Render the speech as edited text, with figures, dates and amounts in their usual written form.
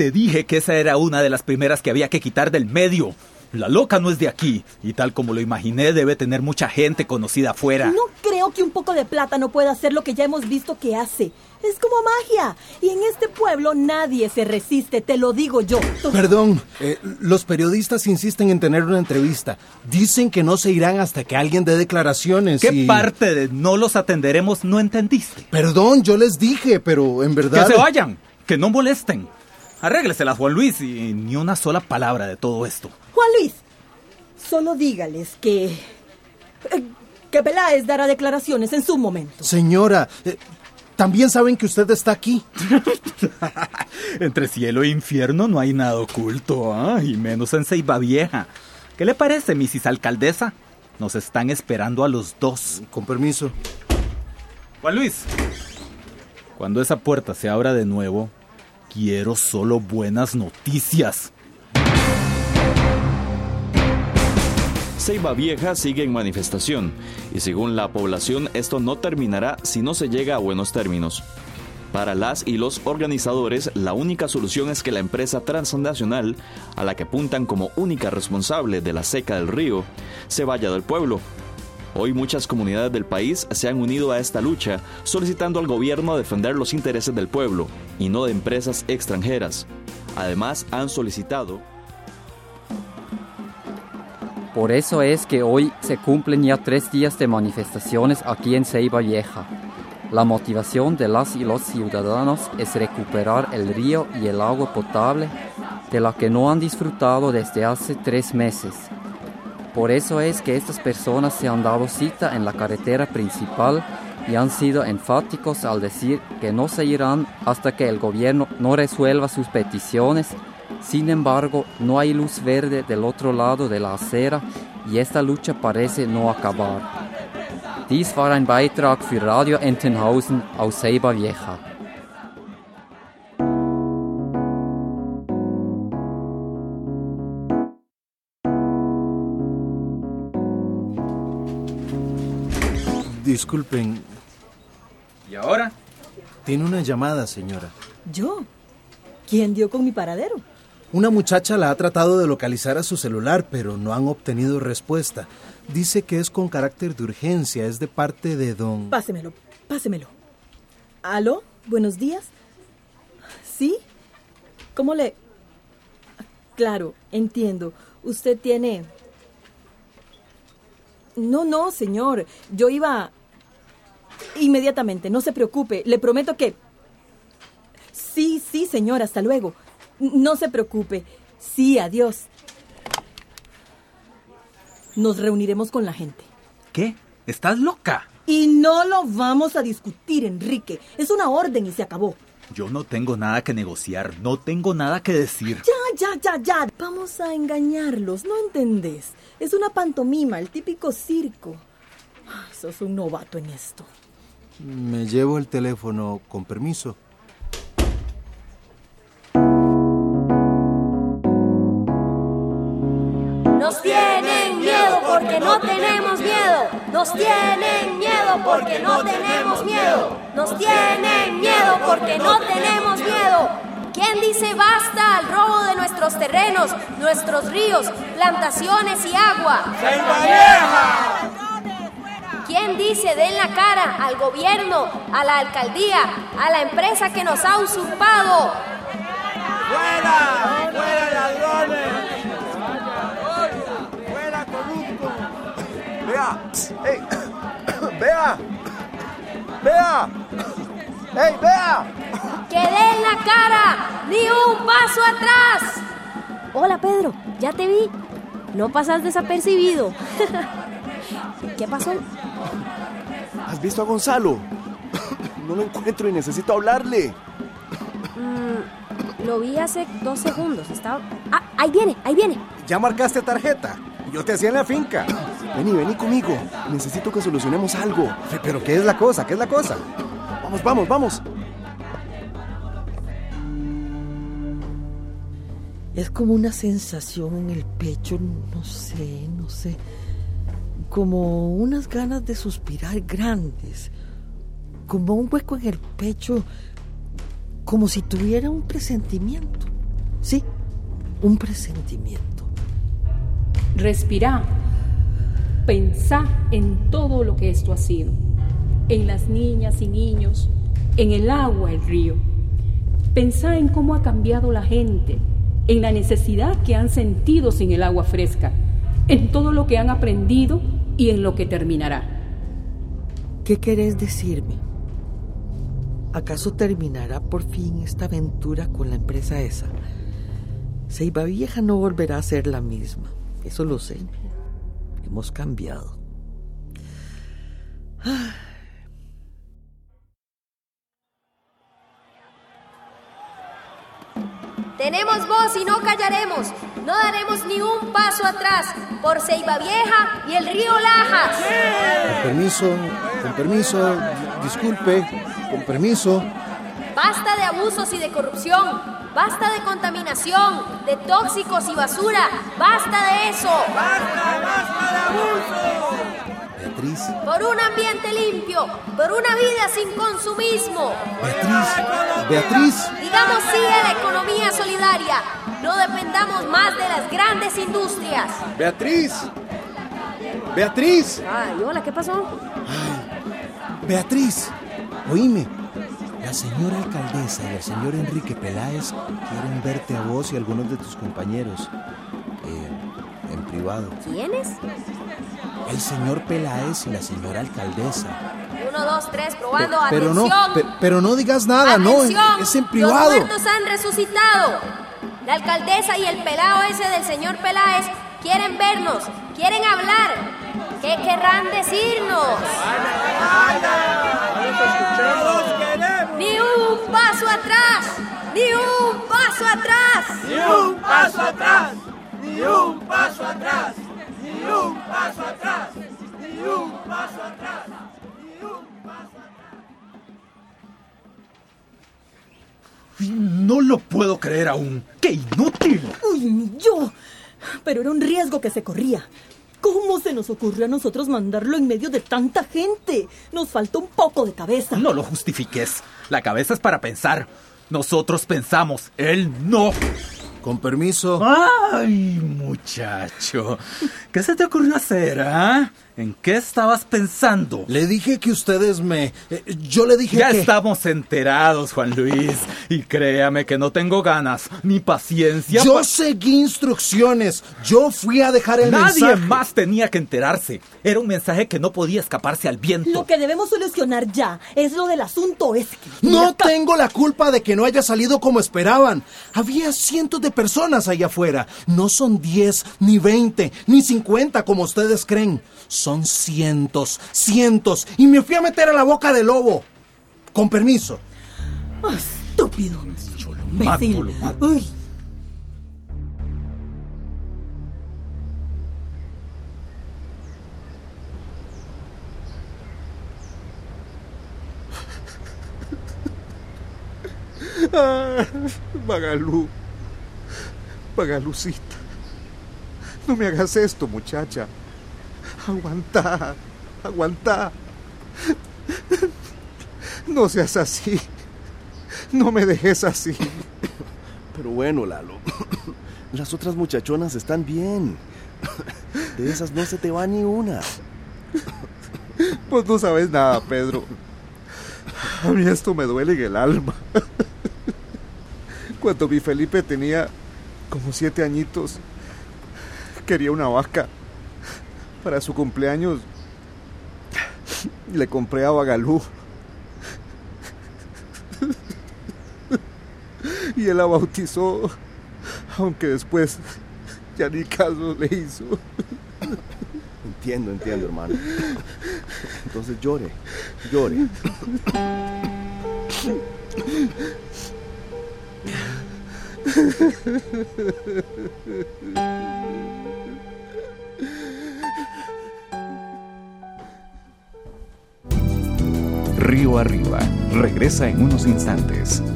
Te dije que esa era una de las primeras que había que quitar del medio. La loca no es de aquí, y tal como lo imaginé, debe tener mucha gente conocida afuera. No creo que un poco de plata no pueda hacer lo que ya hemos visto que hace. Es como magia. Y en este pueblo nadie se resiste, te lo digo yo. Perdón, los periodistas insisten en tener una entrevista. Dicen que no se irán hasta que alguien dé declaraciones. ¿Qué parte de no los atenderemos no entendiste? Perdón, yo les dije, pero en verdad... ¡Que se vayan! ¡Que no molesten! Arrégleselas, Juan Luis, y ni una sola palabra de todo esto. Juan Luis, solo dígales que Peláez dará declaraciones en su momento. Señora, también saben que usted está aquí. Entre cielo e infierno no hay nada oculto, y menos en Ceiba Vieja. ¿Qué le parece, Mrs. Alcaldesa? Nos están esperando a los dos. Con permiso. Juan Luis, cuando esa puerta se abra de nuevo, quiero solo buenas noticias. Ceiba Vieja sigue en manifestación y según la población esto no terminará si no se llega a buenos términos. Para las y los organizadores, la única solución es que la empresa transnacional, a la que apuntan como única responsable de la seca del río, se vaya del pueblo. Hoy muchas comunidades del país se han unido a esta lucha, solicitando al gobierno defender los intereses del pueblo y no de empresas extranjeras. Además, han solicitado... Por eso es que hoy se cumplen ya 3 días de manifestaciones aquí en Ceiba Vieja. La motivación de las y los ciudadanos es recuperar el río y el agua potable de la que no han disfrutado desde hace 3 meses. Por eso es que estas personas se han dado cita en la carretera principal y han sido enfáticos al decir que no se irán hasta que el gobierno no resuelva sus peticiones. Sin embargo, no hay luz verde del otro lado de la acera y esta lucha parece no acabar. Dies war ein Beitrag für Radio Entenhausen aus Ceiba Vieja. Disculpen. ¿Y ahora? Tiene una llamada, señora. ¿Yo? ¿Quién dio con mi paradero? Una muchacha la ha tratado de localizar a su celular, pero no han obtenido respuesta. Dice que es con carácter de urgencia, es de parte de don... Pásemelo. ¿Aló? ¿Buenos días? ¿Sí? ¿Cómo le...? Claro, entiendo. Usted tiene... No, señor. Yo iba... Inmediatamente, no se preocupe. Le prometo que... Sí, señor, hasta luego. No se preocupe. Sí, adiós. Nos reuniremos con la gente. ¿Qué? ¿Estás loca? Y no lo vamos a discutir, Enrique. Es una orden y se acabó. Yo no tengo nada que negociar, no tengo nada que decir. Ya. Vamos a engañarlos, ¿no entendés? Es una pantomima, el típico circo. Ay, sos un novato en esto. Me llevo el teléfono, con permiso. Nos tienen miedo porque no tenemos miedo. Nos tienen miedo porque no tenemos miedo. Nos tienen miedo porque no tenemos miedo. ¿Quién dice basta al robo de nuestros terrenos, nuestros ríos, plantaciones y agua? ¡Ceiba Vieja! ¿Quién dice den la cara al gobierno, a la alcaldía, a la empresa que nos ha usurpado? ¡Fuera! ¡Fuera ladrones! ¡Fuera corruptos! ¡Vea! ¡Ey! ¡Vea! ¡Vea! ¡Ey, vea! ¡Que den la cara! ¡Ni un paso atrás! Hola, Pedro, ya te vi. No pasas desapercibido. ¿Qué pasó? ¿Has visto a Gonzalo? No lo encuentro y necesito hablarle. Lo vi hace 2 segundos. Estaba... ¡Ah! ¡Ahí viene! ¿Ya marcaste tarjeta? Yo te hacía en la finca. Vení conmigo. Necesito que solucionemos algo. ¿Pero qué es la cosa? Vamos. Es como una sensación en el pecho, no sé. Como unas ganas de suspirar grandes. Como un hueco en el pecho. Como si tuviera un presentimiento. Sí, un presentimiento. Respirá. Pensá en todo lo que esto ha sido. En las niñas y niños, en el agua, el río. Pensá en cómo ha cambiado la gente, en la necesidad que han sentido sin el agua fresca, en todo lo que han aprendido y en lo que terminará. ¿Qué querés decirme? ¿Acaso terminará por fin esta aventura con la empresa esa? Ceiba Vieja no volverá a ser la misma, eso lo sé. Hemos cambiado. Tenemos voz y no callaremos. No daremos ni un paso atrás por Ceiba Vieja y el río Lajas. Con permiso, disculpe, con permiso. Basta de abusos y de corrupción. Basta de contaminación, de tóxicos y basura. Basta de eso. ¡Basta de abuso! Beatriz. Por un ambiente limpio, por una vida sin consumismo. Beatriz. Digamos sí a la economía solidaria. No dependamos más de las grandes industrias. Beatriz. Beatriz. Ay, hola, ¿qué pasó? Beatriz, oíme. La señora alcaldesa y el señor Enrique Peláez quieren verte a vos y a algunos de tus compañeros. En privado. ¿Quiénes? El señor Peláez y la señora alcaldesa. 1, 2, 3, probando. Pero atención. pero no digas nada, atención. no, es en privado. Los muertos han resucitado. La alcaldesa y el pelao ese del señor Peláez quieren vernos, quieren hablar. ¿Qué querrán decirnos? ¡Ni un paso atrás! ¡Ni un paso atrás! ¡Ni un paso atrás! ¡Ni un paso atrás! ¡Ni un paso atrás! ¡Ni un paso atrás! ¡Ni un paso atrás! No lo puedo creer aún. ¡Qué inútil! Uy, ni yo. Pero era un riesgo que se corría. ¿Cómo se nos ocurrió a nosotros mandarlo en medio de tanta gente? Nos faltó un poco de cabeza. No lo justifiques. La cabeza es para pensar. Nosotros pensamos, él no. Con permiso. ¡Ay, muchacho! ¿Qué se te ocurrió hacer, ah? ¿En qué estabas pensando? Le dije que ustedes yo le dije Ya que... estamos enterados, Juan Luis. Y créame que no tengo ganas ni paciencia. Yo seguí instrucciones. Yo fui a dejar el mensaje. Nadie más tenía que enterarse. Era un mensaje que no podía escaparse al viento. Lo que debemos solucionar ya es lo del asunto este. No tengo la culpa de que no haya salido como esperaban. Había cientos de personas allá afuera. No son 10, ni 20, ni 50 como ustedes creen. Son cientos, y me fui a meter a la boca del lobo. Con permiso. Oh, estúpido. Imbécil. Uy. Magalucita. No me hagas esto, muchacha. Aguanta. No seas así. No me dejes así. Pero bueno, Lalo, las otras muchachonas están bien. De esas no se te va ni una. Pues no sabes nada, Pedro. A mí esto me duele en el alma. Cuando mi Felipe tenía como 7 añitos, quería una vaca. Para su cumpleaños le compré a Bagalú. Y él la bautizó, aunque después ya ni caso le hizo. Entiendo, hermano. Entonces llore. Río Arriba regresa en unos instantes.